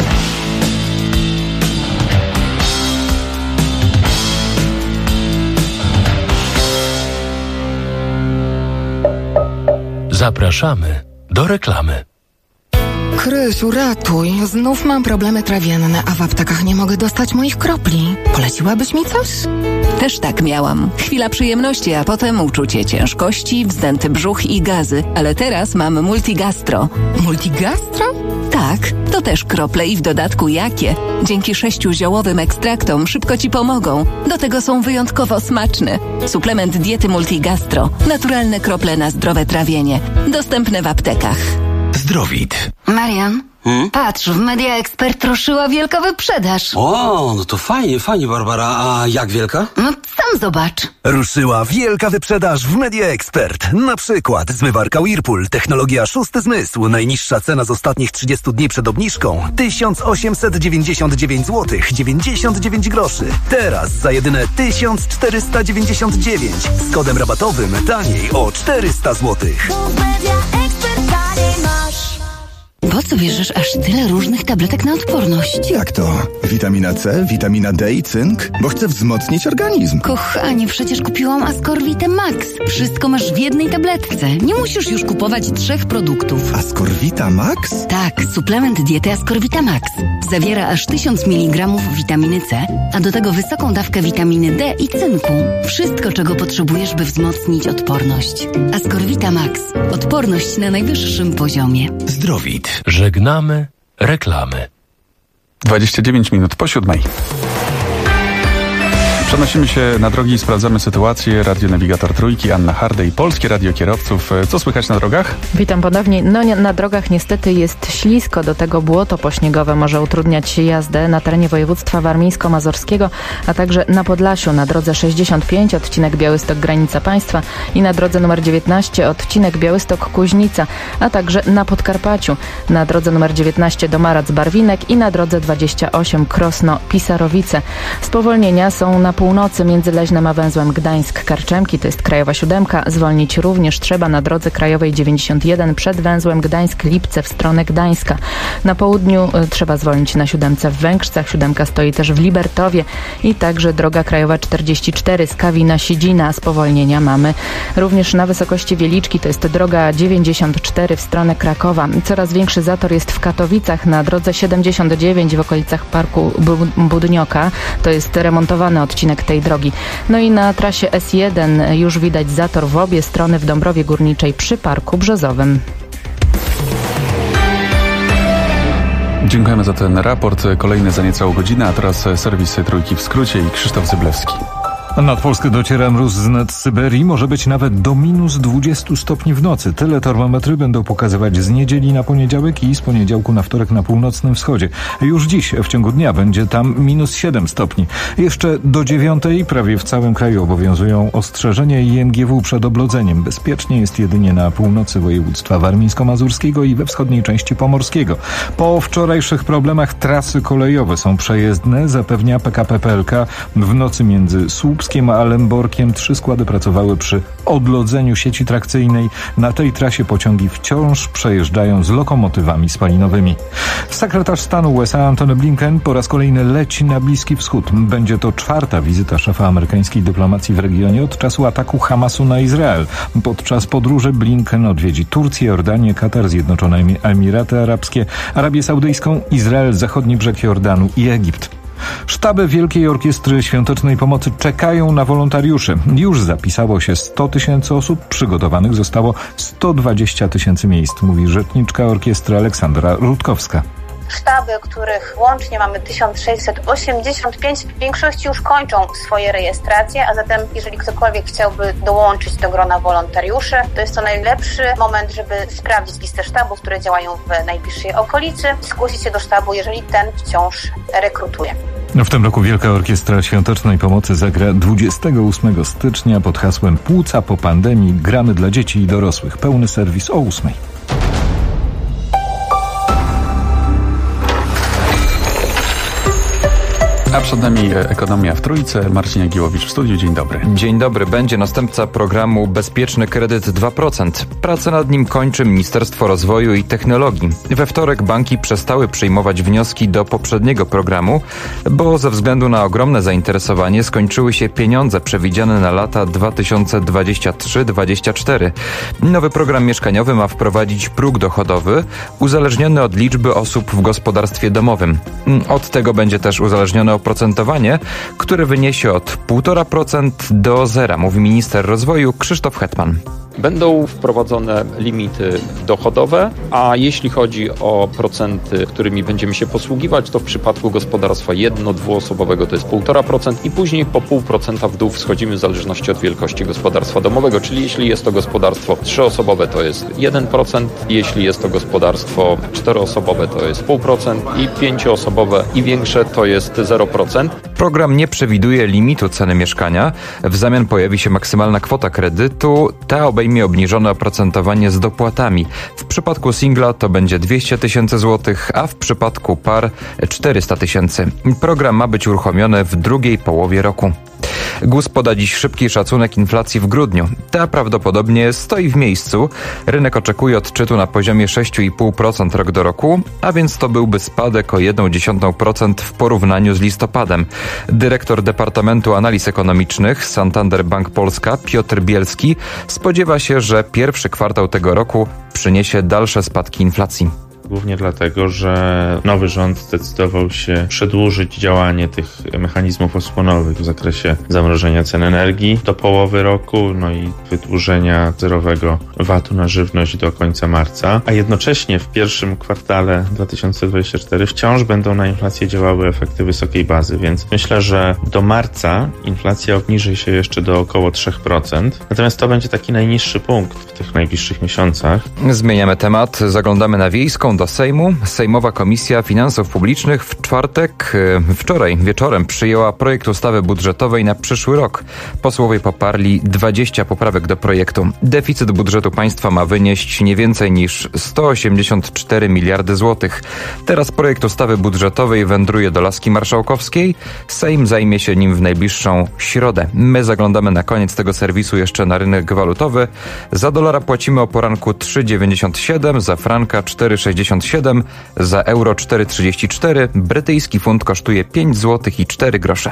Zapraszamy do reklamy. Krysiu, ratuj. Znów mam problemy trawienne, a w aptekach nie mogę dostać moich kropli. Poleciłabyś mi coś? Też tak miałam. Chwila przyjemności, a potem uczucie ciężkości, wzdęty brzuch i gazy. Ale teraz mam Multigastro. Multigastro? Tak, to też krople i w dodatku jakie. Dzięki 6 ziołowym ekstraktom szybko Ci pomogą. Do tego są wyjątkowo smaczne. Suplement diety Multigastro. Naturalne krople na zdrowe trawienie. Dostępne w aptekach. Zdrowit. Marian, patrz, w Media Expert ruszyła wielka wyprzedaż. O, no to fajnie, Barbara. A jak wielka? No sam zobacz. Ruszyła wielka wyprzedaż w Media Expert. Na przykład zmywarka Whirlpool, technologia szósty zmysł. Najniższa cena z ostatnich 30 dni przed obniżką 1899 zł 99 groszy. Teraz za jedyne 1499. Z kodem rabatowym taniej o 400 zł. Po co bierzesz aż tyle różnych tabletek na odporność? Jak to? Witamina C, witamina D i cynk? Bo chcę wzmocnić organizm. Kochanie, przecież kupiłam Ascorvitę Max. Wszystko masz w jednej tabletce. Nie musisz już kupować 3 produktów. Ascorvita Max? Tak, suplement diety Ascorvita Max. Zawiera aż 1000 mg witaminy C, a do tego wysoką dawkę witaminy D i cynku. Wszystko, czego potrzebujesz, by wzmocnić odporność. Ascorvita Max. Odporność na najwyższym poziomie. Zdrowit. Żegnamy reklamy. 29 minut po 7. Przenosimy się na drogi i sprawdzamy sytuację. Radionawigator Trójki, Anna Hardej, Polskie Radio Kierowców. Co słychać na drogach? Witam ponownie. Na drogach niestety jest ślisko. Do tego błoto pośniegowe może utrudniać jazdę na terenie województwa warmińsko-mazurskiego, a także na Podlasiu na drodze 65, odcinek Białystok-Granica Państwa i na drodze numer 19, odcinek Białystok-Kuźnica, a także na Podkarpaciu na drodze numer 19 do Marac-Barwinek i na drodze 28 Krosno-Pisarowice. Spowolnienia są na północy między Leźnem a węzłem Gdańsk-Karczemki, to jest Krajowa 7. Zwolnić również trzeba na drodze krajowej 91 przed węzłem Gdańsk-Lipce w stronę Gdańska. Na południu trzeba zwolnić na 7 w Węgrzcach, 7 stoi też w Libertowie i także droga krajowa 44 z Kawina-Sidzina. Spowolnienia mamy również na wysokości Wieliczki, to jest droga 94 w stronę Krakowa. Coraz większy zator jest w Katowicach na drodze 79 w okolicach Parku Budnioka, to jest remontowany odcinek tej drogi. No i na trasie S1 już widać zator w obie strony w Dąbrowie Górniczej przy Parku Brzozowym. Dziękujemy za ten raport. Kolejny za niecałą godzinę, a teraz serwis Trójki w skrócie i Krzysztof Zyblewski. Nad Polskę dociera mróz z nad Syberii, może być nawet do minus 20 stopni w nocy. Tyle termometry będą pokazywać z niedzieli na poniedziałek i z poniedziałku na wtorek na północnym wschodzie. Już dziś w ciągu dnia będzie tam minus 7 stopni. Jeszcze do 9 prawie w całym kraju obowiązują ostrzeżenia IMGW przed oblodzeniem. Bezpiecznie jest jedynie na północy województwa warmińsko-mazurskiego i we wschodniej części pomorskiego. Po wczorajszych problemach trasy kolejowe są przejezdne, zapewnia PKP PLK. W nocy między Słupskiem a Lęborkiem 3 składy pracowały przy odlodzeniu sieci trakcyjnej. Na tej trasie pociągi wciąż przejeżdżają z lokomotywami spalinowymi. Sekretarz stanu USA Antony Blinken po raz kolejny leci na Bliski Wschód. Będzie to 4. wizyta szefa amerykańskiej dyplomacji w regionie od czasu ataku Hamasu na Izrael. Podczas podróży Blinken odwiedzi Turcję, Jordanię, Katar, Zjednoczone Emiraty Arabskie, Arabię Saudyjską, Izrael, Zachodni Brzeg Jordanu i Egipt. Sztaby Wielkiej Orkiestry Świątecznej Pomocy czekają na wolontariuszy. Już zapisało się 100 000 osób, przygotowanych zostało 120 000 miejsc, mówi rzeczniczka orkiestry Aleksandra Rutkowska. Sztaby, których łącznie mamy 1685, w większości już kończą swoje rejestracje, a zatem jeżeli ktokolwiek chciałby dołączyć do grona wolontariuszy, to jest to najlepszy moment, żeby sprawdzić listę sztabów, które działają w najbliższej okolicy, zgłosić się do sztabu, jeżeli ten wciąż rekrutuje. W tym roku Wielka Orkiestra Świątecznej Pomocy zagra 28 stycznia pod hasłem Płuca po pandemii. Gramy dla dzieci i dorosłych. Pełny serwis o 8. A przed nami Ekonomia w Trójce. Marcin Jagiełowicz w studiu. Dzień dobry. Dzień dobry. Będzie następca programu Bezpieczny Kredyt 2%. Pracę nad nim kończy Ministerstwo Rozwoju i Technologii. We wtorek banki przestały przyjmować wnioski do poprzedniego programu, bo ze względu na ogromne zainteresowanie skończyły się pieniądze przewidziane na lata 2023-2024. Nowy program mieszkaniowy ma wprowadzić próg dochodowy uzależniony od liczby osób w gospodarstwie domowym. Od tego będzie też uzależnione oprocentowanie, które wyniesie od 1,5% do 0, mówi minister rozwoju Krzysztof Hetman. Będą wprowadzone limity dochodowe, a jeśli chodzi o procenty, którymi będziemy się posługiwać, to w przypadku gospodarstwa jedno-dwuosobowego to jest 1,5% i później po 0,5% w dół schodzimy w zależności od wielkości gospodarstwa domowego, czyli jeśli jest to gospodarstwo 3-osobowe to jest 1%, jeśli jest to gospodarstwo 4-osobowe to jest 0,5% i 5-osobowe i większe to jest 0%. Program nie przewiduje limitu ceny mieszkania. W zamian pojawi się maksymalna kwota kredytu. Ta obejmie obniżone oprocentowanie z dopłatami. W przypadku singla to będzie 200 000 złotych, a w przypadku par 400 000. Program ma być uruchomiony w drugiej połowie roku. GUS poda dziś szybki szacunek inflacji w grudniu. Ta prawdopodobnie stoi w miejscu. Rynek oczekuje odczytu na poziomie 6,5% rok do roku, a więc to byłby spadek o 0,1% w porównaniu z listopadem. Dyrektor Departamentu Analiz Ekonomicznych Santander Bank Polska Piotr Bielski spodziewa się, że pierwszy kwartał tego roku przyniesie dalsze spadki inflacji. Głównie dlatego, że nowy rząd zdecydował się przedłużyć działanie tych mechanizmów osłonowych w zakresie zamrożenia cen energii do połowy roku, no i wydłużenia zerowego VAT-u na żywność do końca marca, a jednocześnie w pierwszym kwartale 2024 wciąż będą na inflację działały efekty wysokiej bazy, więc myślę, że do marca inflacja obniży się jeszcze do około 3%, natomiast to będzie taki najniższy punkt w tych najbliższych miesiącach. Zmieniamy temat, zaglądamy na Wiejską do Sejmu. Sejmowa Komisja Finansów Publicznych wczoraj wieczorem przyjęła projekt ustawy budżetowej na przyszły rok. Posłowie poparli 20 poprawek do projektu. Deficyt budżetu państwa ma wynieść nie więcej niż 184 miliardy złotych. Teraz projekt ustawy budżetowej wędruje do laski marszałkowskiej. Sejm zajmie się nim w najbliższą środę. My zaglądamy na koniec tego serwisu jeszcze na rynek walutowy. Za dolara płacimy o poranku 3,97, za franka 4,67, za euro 4,34. Brytyjski funt kosztuje 5 zł i 4 grosze.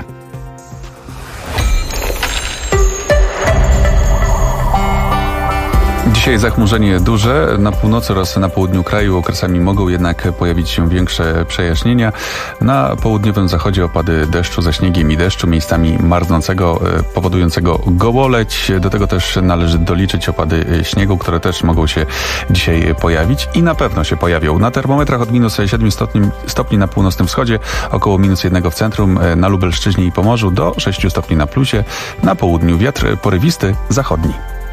Dzisiaj zachmurzenie duże. Na północy oraz na południu kraju okresami mogą jednak pojawić się większe przejaśnienia. Na południowym zachodzie opady deszczu ze śniegiem i deszczu, miejscami marznącego, powodującego gołoleć. Do tego też należy doliczyć opady śniegu, które też mogą się dzisiaj pojawić i na pewno się pojawią. Na termometrach od minus 7 stopni na północnym wschodzie, około minus 1 w centrum, na Lubelszczyźnie i Pomorzu do 6 stopni na plusie. Na południu wiatr porywisty, zachodni.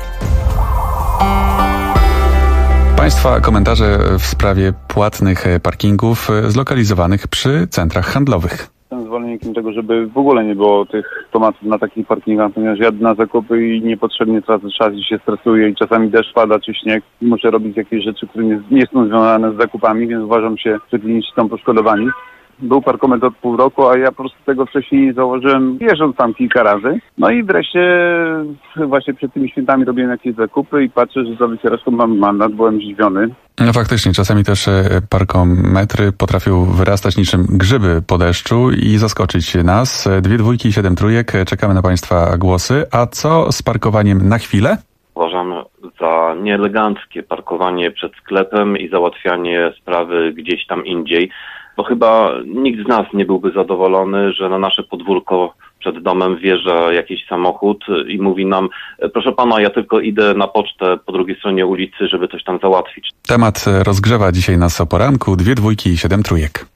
Państwa komentarze w sprawie płatnych parkingów zlokalizowanych przy centrach handlowych. Jestem zwolennikiem tego, żeby w ogóle nie było tych automatów na takich parkingach, ponieważ jadę na zakupy i niepotrzebnie tracę czas i się stresuję i czasami deszcz pada czy śnieg i muszę robić jakieś rzeczy, które nie są związane z zakupami, więc uważam się, że klienci są poszkodowani. Był parkometr od pół roku, a ja po prostu tego wcześniej nie założyłem, jeżdżąc tam kilka razy. No i wreszcie właśnie przed tymi świętami robiłem jakieś zakupy i patrzę, że za wycieraczką mam mandat, byłem zdziwiony. No faktycznie, czasami też parkometry potrafią wyrastać niczym grzyby po deszczu i zaskoczyć nas. 2 dwójki i 7 trójek, czekamy na Państwa głosy. A co z parkowaniem na chwilę? Uważam za nieeleganckie parkowanie przed sklepem i załatwianie sprawy gdzieś tam indziej. Bo chyba nikt z nas nie byłby zadowolony, że na nasze podwórko przed domem wjeżdża jakiś samochód i mówi nam: proszę pana, ja tylko idę na pocztę po drugiej stronie ulicy, żeby coś tam załatwić. Temat rozgrzewa dzisiaj nas o poranku. 2 dwójki i 7 trójek.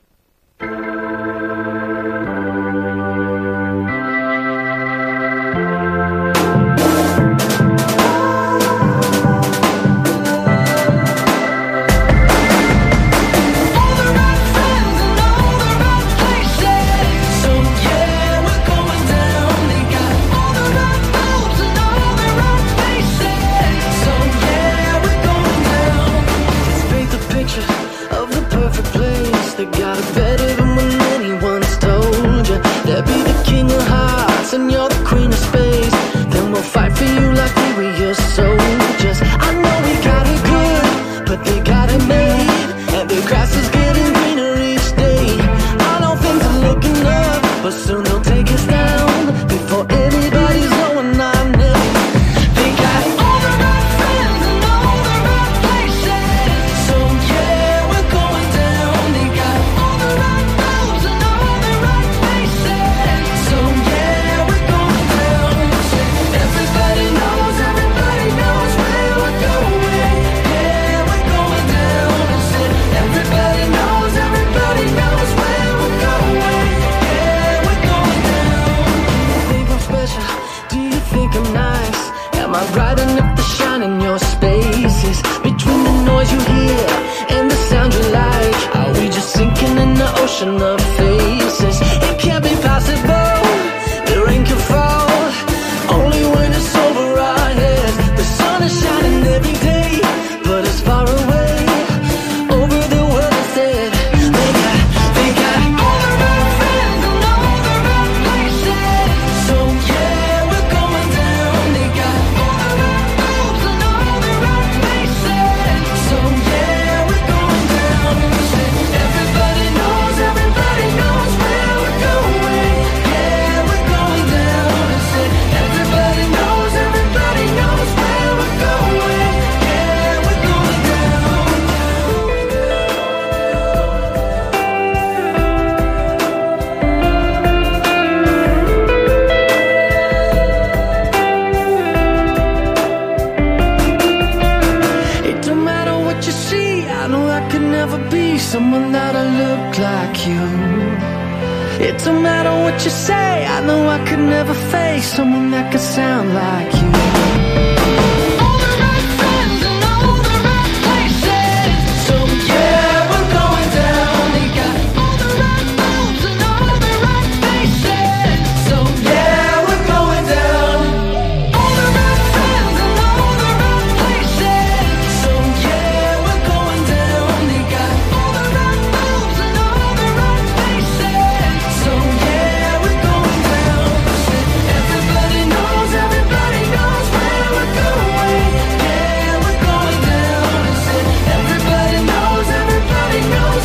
like you. It don't matter what you say, I know I could never face someone that could sound like you. All the right friends and all the right places. So yeah, we're going down. They got all the right moves and all the right faces. So yeah, we're going down. All the right friends and all the right places. So yeah, we're going down. They got all the right moves and all the right faces. So yeah, we're going down. Everybody knows where we're going. Yeah, we're going down. Everybody knows where we're going.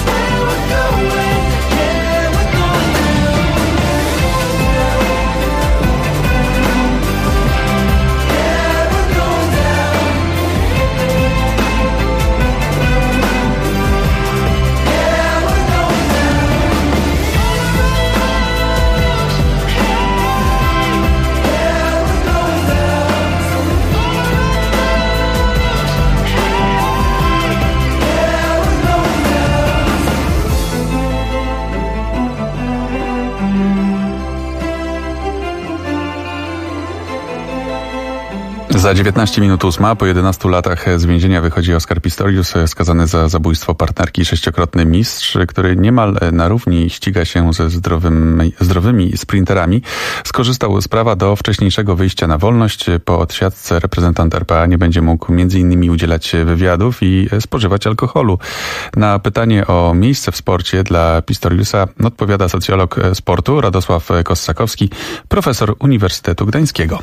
Yeah, we're going down. Yeah, we're going down. Yeah, we're going Za 19 minut 8, po 11 latach z więzienia wychodzi Oskar Pistorius, skazany za zabójstwo partnerki, 6-krotny mistrz, który niemal na równi ściga się ze zdrowymi sprinterami. Skorzystał z prawa do wcześniejszego wyjścia na wolność. Po odsiadce reprezentant RPA nie będzie mógł m.in. udzielać wywiadów i spożywać alkoholu. Na pytanie o miejsce w sporcie dla Pistoriusa odpowiada socjolog sportu Radosław Kossakowski, profesor Uniwersytetu Gdańskiego.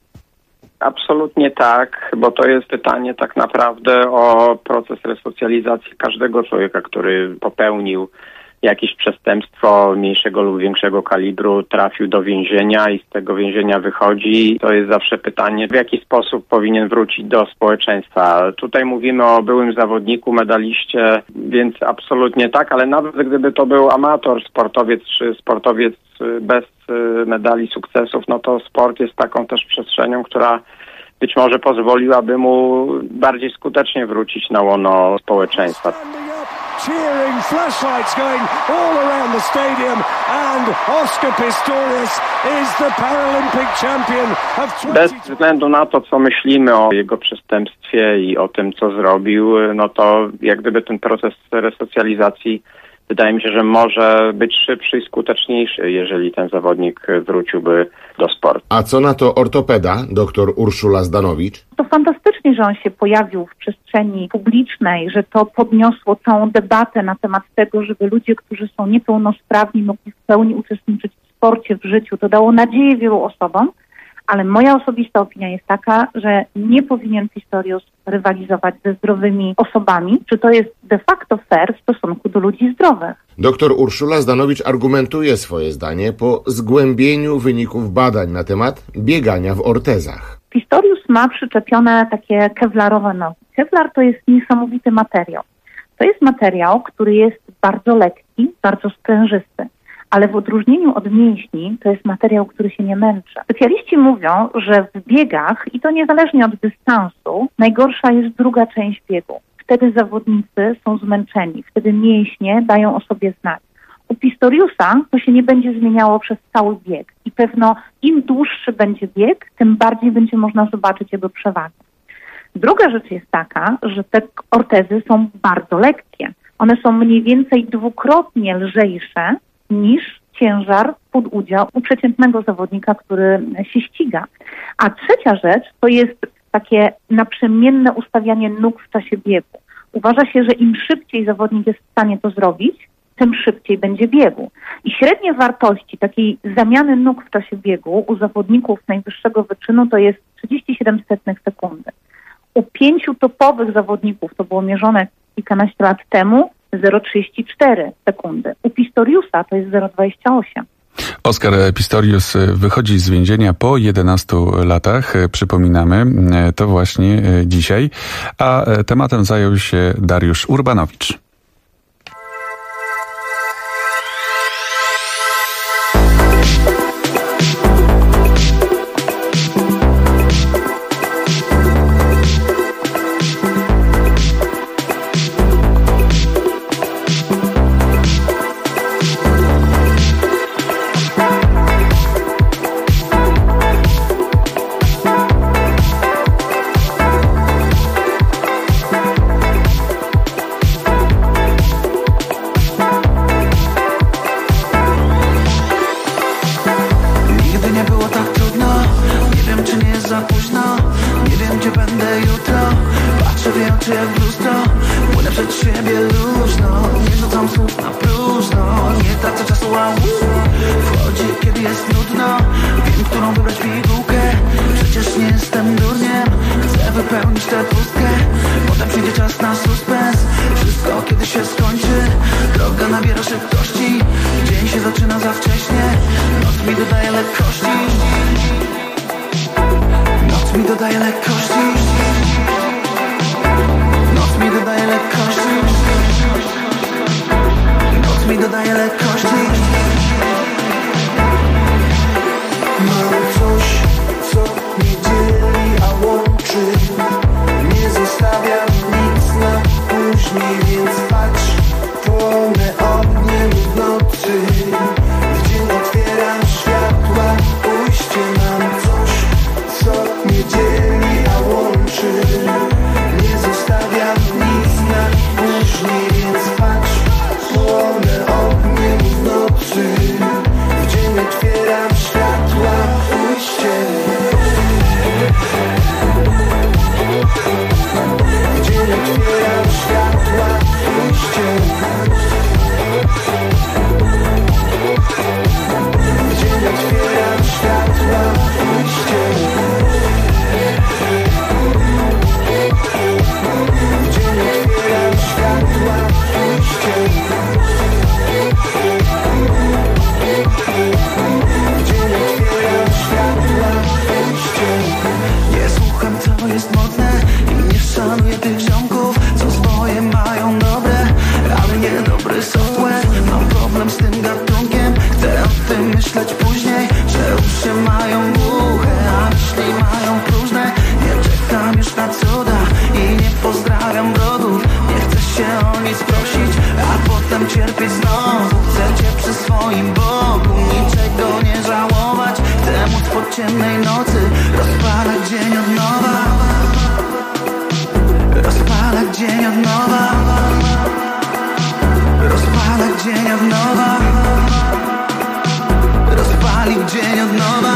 Absolutnie tak, bo to jest pytanie tak naprawdę o proces resocjalizacji każdego człowieka, który popełnił jakieś przestępstwo mniejszego lub większego kalibru, trafił do więzienia i z tego więzienia wychodzi. To jest zawsze pytanie, w jaki sposób powinien wrócić do społeczeństwa. Tutaj mówimy o byłym zawodniku, medaliście, więc absolutnie tak, ale nawet gdyby to był amator, sportowiec czy sportowiec bez medali, sukcesów, no to sport jest taką też przestrzenią, która być może pozwoliłaby mu bardziej skutecznie wrócić na łono społeczeństwa. Cheering, flashlights going all around the stadium, and Oscar Pistorius is the Paralympic champion of 20... Bez względu na to, co myślimy o jego przestępstwie i o tym, co zrobił, no to jak gdyby ten proces resocjalizacji, wydaje mi się, że może być szybszy i skuteczniejszy, jeżeli ten zawodnik wróciłby do sportu. A co na to ortopeda, dr Urszula Zdanowicz? To fantastycznie, że on się pojawił w przestrzeni publicznej, że to podniosło całą debatę na temat tego, żeby ludzie, którzy są niepełnosprawni, mogli w pełni uczestniczyć w sporcie, w życiu. To dało nadzieję wielu osobom, ale moja osobista opinia jest taka, że nie powinien Pistorius rywalizować ze zdrowymi osobami. Czy to jest de facto fair w stosunku do ludzi zdrowych? Dr Urszula Zdanowicz argumentuje swoje zdanie po zgłębieniu wyników badań na temat biegania w ortezach. Pistorius ma przyczepione takie kewlarowe nogi. Kewlar to jest niesamowity materiał. To jest materiał, który jest bardzo lekki, bardzo sprężysty. Ale w odróżnieniu od mięśni to jest materiał, który się nie męczy. Specjaliści mówią, że w biegach, i to niezależnie od dystansu, najgorsza jest druga część biegu. Wtedy zawodnicy są zmęczeni, wtedy mięśnie dają o sobie znać. U Pistoriusa to się nie będzie zmieniało przez cały bieg i pewno im dłuższy będzie bieg, tym bardziej będzie można zobaczyć jego przewagę. Druga rzecz jest taka, że te ortezy są bardzo lekkie. One są mniej więcej dwukrotnie lżejsze niż ciężar półudział u przeciętnego zawodnika, który się ściga. A trzecia rzecz to jest takie naprzemienne ustawianie nóg w czasie biegu. Uważa się, że im szybciej zawodnik jest w stanie to zrobić, tym szybciej będzie biegu. I średnie wartości takiej zamiany nóg w czasie biegu u zawodników najwyższego wyczynu to jest 0,37 sekundy. U 5 topowych zawodników, to było mierzone kilkanaście lat temu, 0,34 sekundy. U Pistoriusa to jest 0,28. Oskar Pistorius wychodzi z więzienia po 11 latach, przypominamy, to właśnie dzisiaj, a tematem zajął się Dariusz Urbanowicz. Wchodzi, kiedy jest nudno, wiem, którą wybrać pigułkę. Przecież nie jestem durniem, chcę wypełnić tę pustkę. Potem przyjdzie czas na suspens, wszystko kiedy się skończy. Droga nabiera szybkości, dzień się zaczyna za wcześnie. Noc mi dodaje lekkości, noc mi dodaje lekkości, noc mi dodaje lekkości, noc mi dodaje lekkości. Mam coś, co mnie dzieli, a łączy. Nie zostawiam nic na później, więc patrz, płonę ogniem w nocy. W dzień otwieram światła, pójście. Mam coś, co mnie dzieli, a łączy. Nie zostawiam nic na później, więc patrz, płonę ogniem w nocy. W dzień otwieram światła, pójście. W dzień otwieram światła, pójście. W dzień otwieram światła, pójście. W dzień otwieram światła, pójście. W dzień otwieram światła, pójście. Nie słucham, co jest modne i nie szanuję tych ziomków, co swoje mają dobre, ale nie dobry software. Mam problem z tym gatunkiem, chcę o tym myśleć później, że uszy mają głuche, a myśli mają próżne. Nie czekam już na cuda i nie pozdrawiam brodów. Nie chcę się o nic prosić, a potem cierpieć znowu. Chcę cię przy swoim boku, niczego nie żałować. Chcę móc po ciemnej nocy rozpalać dzień od nowa, rozpalać dzień od nowa, rozpalać dzień od nowa, rozpalić dzień od nowa.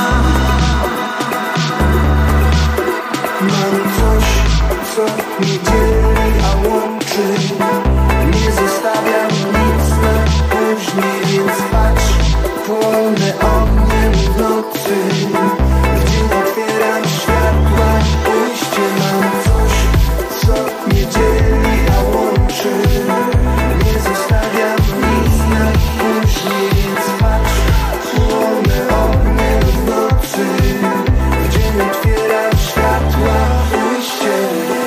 Mam coś, co mnie dzieli, a łączy. Nie zostawiam nic na później, więc patrz, płonę ogniem w nocy. W dzień otwieram światła, pójście. Mam coś, co mnie dzieli, a łączy. Nie zostawiam nic na później, więc patrz, płonę ogniem w nocy. W dzień otwieram światła, pójście.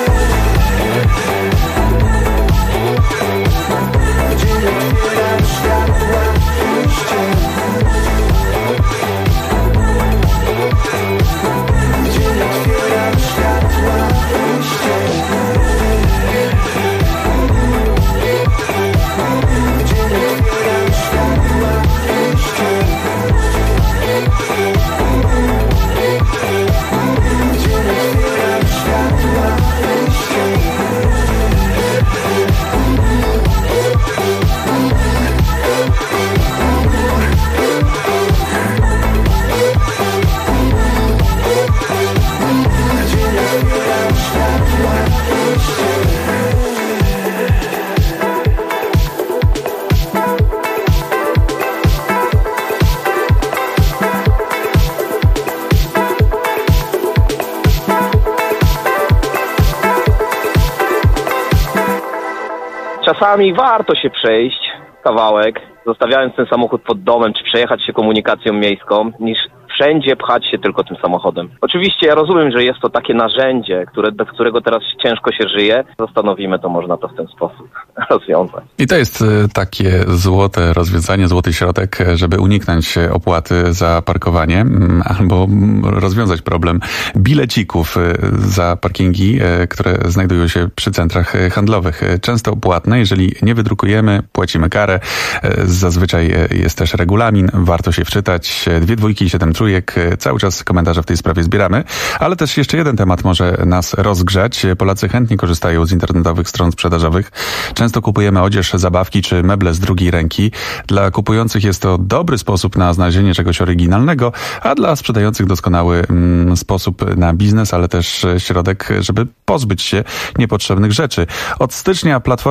W dzień otwieram światła, pójście. W dzień otwieram światła, pójście. W dzień otwieram światła, pójście. W dzień otwieram światła, pójście. Czasami warto się przejść kawałek, zostawiając ten samochód pod domem, czy przejechać się komunikacją miejską, niż wszędzie pchać się tylko tym samochodem. Oczywiście ja rozumiem, że jest to takie narzędzie, do którego teraz ciężko się żyje. Zastanowimy to, można to w ten sposób rozwiązać. I to jest takie złote rozwiązanie, złoty środek, żeby uniknąć opłaty za parkowanie albo rozwiązać problem bilecików za parkingi, które znajdują się przy centrach handlowych. Często płatne, jeżeli nie wydrukujemy, płacimy karę. Zazwyczaj jest też regulamin, warto się wczytać. 2 dwójki i 7 trójek. Cały czas komentarze w tej sprawie zbieramy, ale też jeszcze jeden temat może nas rozgrzać. Polacy chętnie korzystają z internetowych stron sprzedażowych. Często kupujemy odzież, zabawki czy meble z drugiej ręki. Dla kupujących jest to dobry sposób na znalezienie czegoś oryginalnego, a dla sprzedających doskonały sposób na biznes, ale też środek, żeby pozbyć się niepotrzebnych rzeczy. Od stycznia platformy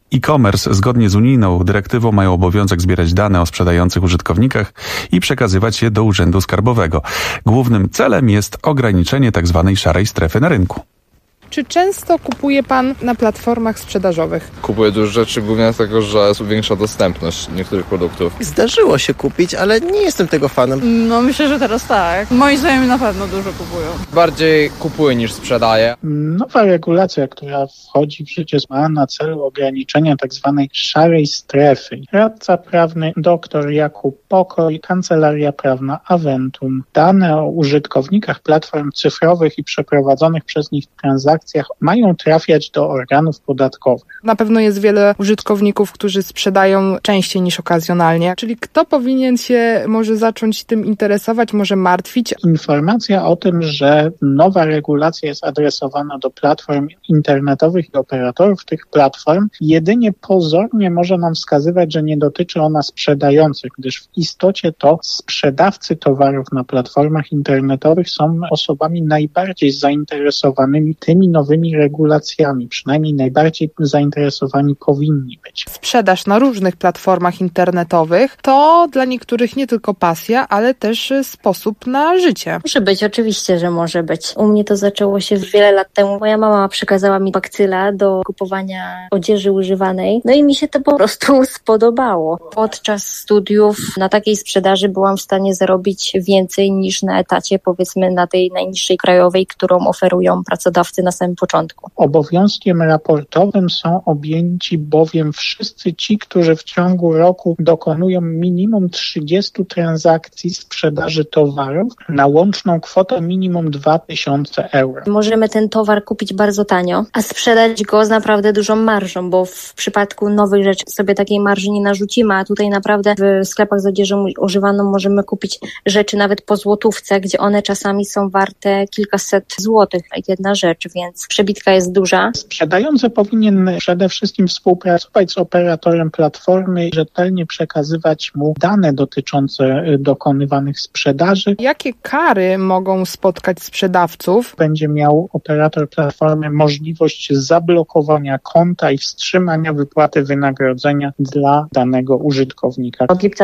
e-commerce zgodnie z unijną dyrektywą mają obowiązek zbierać dane o sprzedających użytkownikach i przekazywać je do Urzędu Skarbowego. Głównym celem jest ograniczenie tzw. szarej strefy na rynku. Czy często kupuje Pan na platformach sprzedażowych? Kupuję dużo rzeczy głównie dlatego, że jest większa dostępność niektórych produktów. Zdarzyło się kupić, ale nie jestem tego fanem. No myślę, że teraz tak. Moi znajomi na pewno dużo kupują. Bardziej kupuję niż sprzedaję. Nowa regulacja, która wchodzi w życie, ma na celu ograniczenie tzw. szarej strefy. Radca prawny dr Jakub Pokoj, Kancelaria Prawna Aventum. Dane o użytkownikach platform cyfrowych i przeprowadzonych przez nich transakcjach mają trafiać do organów podatkowych. Na pewno jest wiele użytkowników, którzy sprzedają częściej niż okazjonalnie. Czyli kto powinien się może zacząć tym interesować, może martwić? Informacja o tym, że nowa regulacja jest adresowana do platform internetowych i operatorów tych platform, jedynie pozornie może nam wskazywać, że nie dotyczy ona sprzedających, gdyż w istocie to sprzedawcy towarów na platformach internetowych są osobami najbardziej zainteresowanymi tymi nowymi regulacjami, przynajmniej najbardziej zainteresowani powinni być. Sprzedaż na różnych platformach internetowych to dla niektórych nie tylko pasja, ale też sposób na życie. Może być, oczywiście, że może być. U mnie to zaczęło się wiele lat temu. Moja mama przekazała mi bakcyla do kupowania odzieży używanej, no i mi się to po prostu spodobało. Podczas studiów na takiej sprzedaży byłam w stanie zarobić więcej niż na etacie, powiedzmy na tej najniższej krajowej, którą oferują pracodawcy na samym początku. Obowiązkiem raportowym są objęci bowiem wszyscy ci, którzy w ciągu roku dokonują minimum 30 transakcji sprzedaży towarów na łączną kwotę minimum 2000 euro. Możemy ten towar kupić bardzo tanio, a sprzedać go z naprawdę dużą marżą, bo w przypadku nowych rzeczy sobie takiej marży nie narzucimy, a tutaj naprawdę w sklepach z odzieżą używaną możemy kupić rzeczy nawet po złotówce, gdzie one czasami są warte kilkaset złotych jedna rzecz, więc przebitka jest duża. Sprzedający powinien przede wszystkim współpracować z operatorem platformy i rzetelnie przekazywać mu dane dotyczące dokonywanych sprzedaży. Jakie kary mogą spotkać sprzedawców? Będzie miał operator platformy możliwość zablokowania konta i wstrzymania wypłaty wynagrodzenia dla danego użytkownika. Od lipca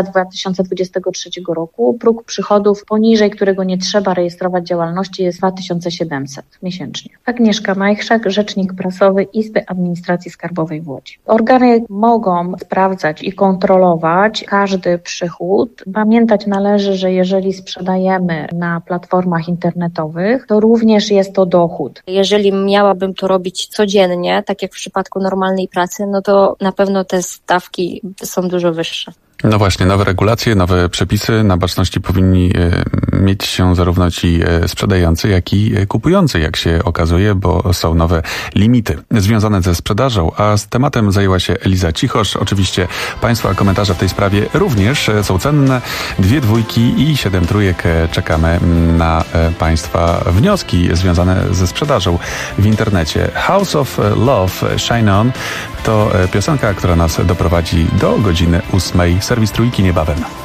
2023 roku próg przychodów, poniżej którego nie trzeba rejestrować działalności, jest 2700 miesięcznie. Agnieszka Majchrzak, rzecznik prasowy Izby Administracji Skarbowej w Łodzi. Organy mogą sprawdzać i kontrolować każdy przychód. Pamiętać należy, że jeżeli sprzedajemy na platformach internetowych, to również jest to dochód. Jeżeli miałabym to robić codziennie, tak jak w przypadku normalnej pracy, no to na pewno te stawki są dużo wyższe. No właśnie, nowe regulacje, nowe przepisy na baczności powinni mieć się zarówno ci sprzedający, jak i kupujący, jak się okazuje, bo są nowe limity związane ze sprzedażą, a z tematem zajęła się Eliza Cichosz. Oczywiście Państwa komentarze w tej sprawie również są cenne. 2 dwójki i 7 trójek. Czekamy na Państwa wnioski związane ze sprzedażą w internecie. House of Love, Shine On to piosenka, która nas doprowadzi do godziny 8. Serwis Trójki niebawem. In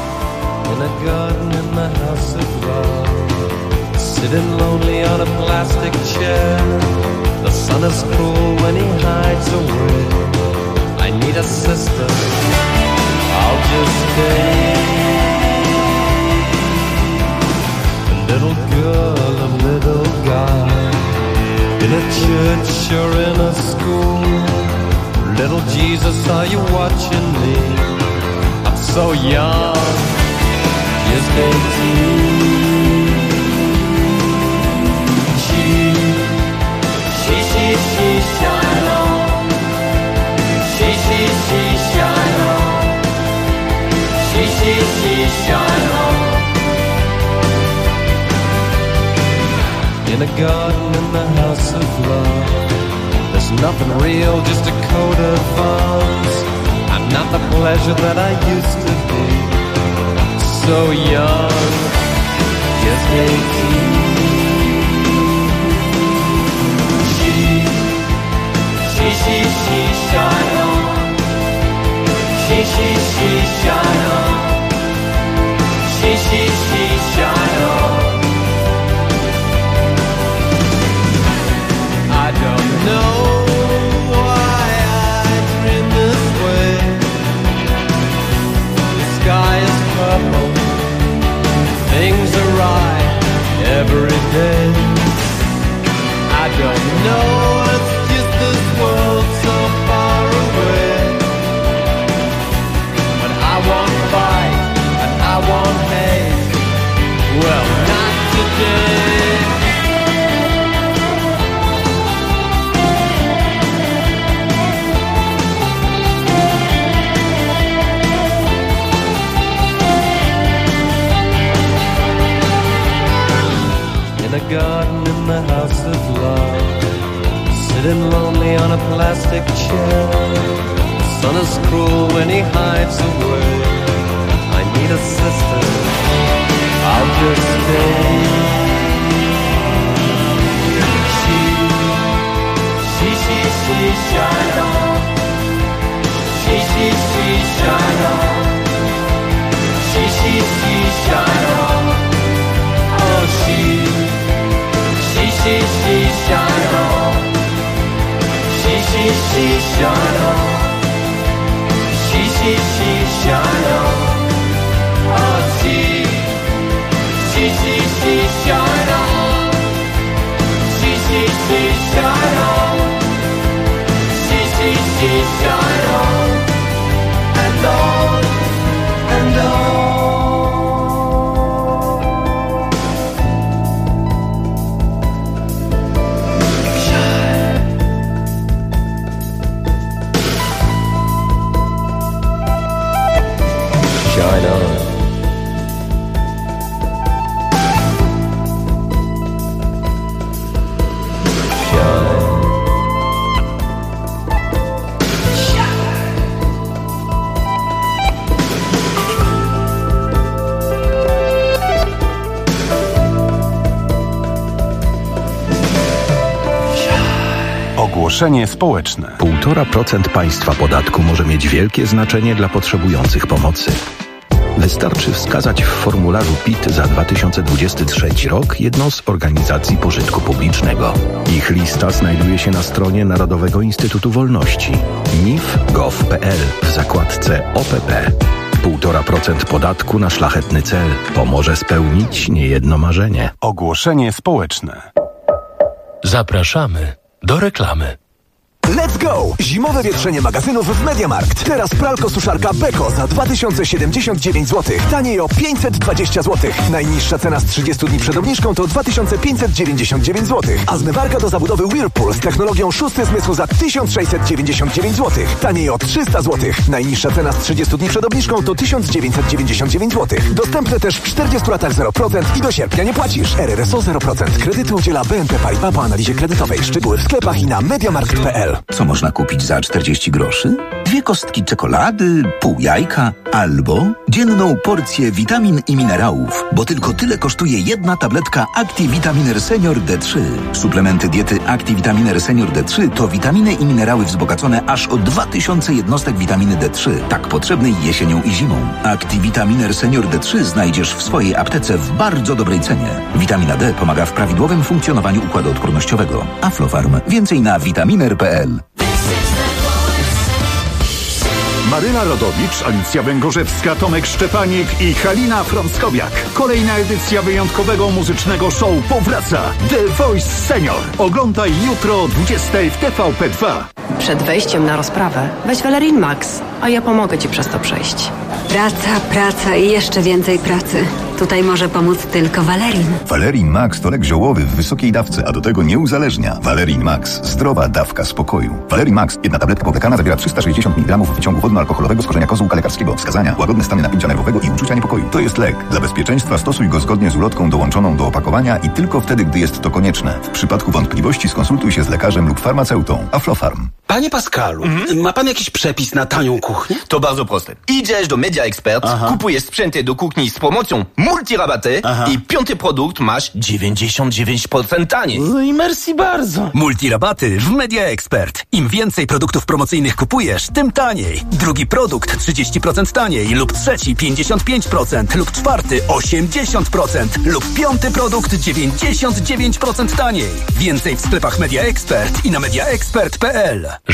a garden in the house of love, sitting lonely on a plastic chair. The sun is cruel when he hides away. I need a sister, I'll just stay. A little girl, a little guy, in a church or in a school. Little Jesus, are you watching me? I'm so young, just 18. She, shine on. She, shine on. She, shine on. In a garden in the house of love, there's nothing real, just a coat of arms. I'm not the pleasure that I used to be. So young, just 18. She shine on. She shine on. She shine on. I don't know why I dream plastic chair. The sun is cruel when he hides away. I need a sister, I'll just stay. She, shalom. She, shalom. She, shalom. Oh, she, shalom. She, shalom. She, shalom. Oh, she, shalom. She, shalom. Shalom, and on, and on. Shine on. Ogłoszenie społeczne. 1,5% państwa podatku może mieć wielkie znaczenie dla potrzebujących pomocy. Wystarczy wskazać w formularzu PIT za 2023 rok jedną z organizacji pożytku publicznego. Ich lista znajduje się na stronie Narodowego Instytutu Wolności nif.gov.pl w zakładce OPP. 1,5% podatku na szlachetny cel pomoże spełnić niejedno marzenie. Ogłoszenie społeczne. Zapraszamy do reklamy. Let's go! Zimowe wietrzenie magazynów w MediaMarkt. Teraz pralko-suszarka Beko za 2079 zł. Taniej o 520 zł. Najniższa cena z 30 dni przed obniżką to 2599 zł. A zmywarka do zabudowy Whirlpool z technologią szósty zmysł za 1699 zł. Taniej o 300 zł. Najniższa cena z 30 dni przed obniżką to 1999 zł. Dostępne też w 40 latach 0% i do sierpnia nie płacisz. RRSO 0%. Kredyty udziela BNP Paribas po analizie kredytowej. Szczegóły w sklepach i na mediamarkt.pl. Co można kupić za 40 groszy? 2 kostki czekolady, pół jajka albo dzienną porcję witamin i minerałów, bo tylko tyle kosztuje jedna tabletka Activitaminer Senior D3. Suplementy diety Activitaminer Senior D3 to witaminy i minerały wzbogacone aż o 2000 jednostek witaminy D3, tak potrzebnej jesienią i zimą. Activitaminer Senior D3 znajdziesz w swojej aptece w bardzo dobrej cenie. Witamina D pomaga w prawidłowym funkcjonowaniu układu odpornościowego. Aflofarm. Więcej na vitaminer.pl. Maryla Rodowicz, Alicja Węgorzewska, Tomek Szczepanik i Halina Frąckowiak. Kolejna edycja wyjątkowego muzycznego show powraca. The Voice Senior. Oglądaj jutro o 20:00 w TVP2. Przed wejściem na rozprawę weź Valerin Max, a ja pomogę Ci przez to przejść. Praca i jeszcze więcej pracy. Tutaj może pomóc tylko Valerin. Valerin Max to lek ziołowy w wysokiej dawce, a do tego nie uzależnia. Valerin Max. Zdrowa dawka spokoju. Valerin Max. Jedna tabletka powlekana zawiera 360 mg wyciągu wodno-alkoholowego z korzenia kozłka lekarskiego. Wskazania: łagodne stany napięcia nerwowego i uczucia niepokoju. To jest lek. Dla bezpieczeństwa stosuj go zgodnie z ulotką dołączoną do opakowania i tylko wtedy, gdy jest to konieczne. W przypadku wątpliwości skonsultuj się z lekarzem lub farmaceutą. Aflofarm. Panie Pascalu, ma pan jakiś przepis na tanią kuchnię? To bardzo proste. Idziesz do Media Expert, kupujesz sprzęty do kuchni z promocją multirabaty i piąty produkt masz 99% taniej. No i merci bardzo. Multirabaty w Media Expert. Im więcej produktów promocyjnych kupujesz, tym taniej. Drugi produkt 30% taniej lub trzeci 55% lub czwarty 80% lub piąty produkt 99% taniej. Więcej w sklepach Media Expert i na mediaexpert.pl.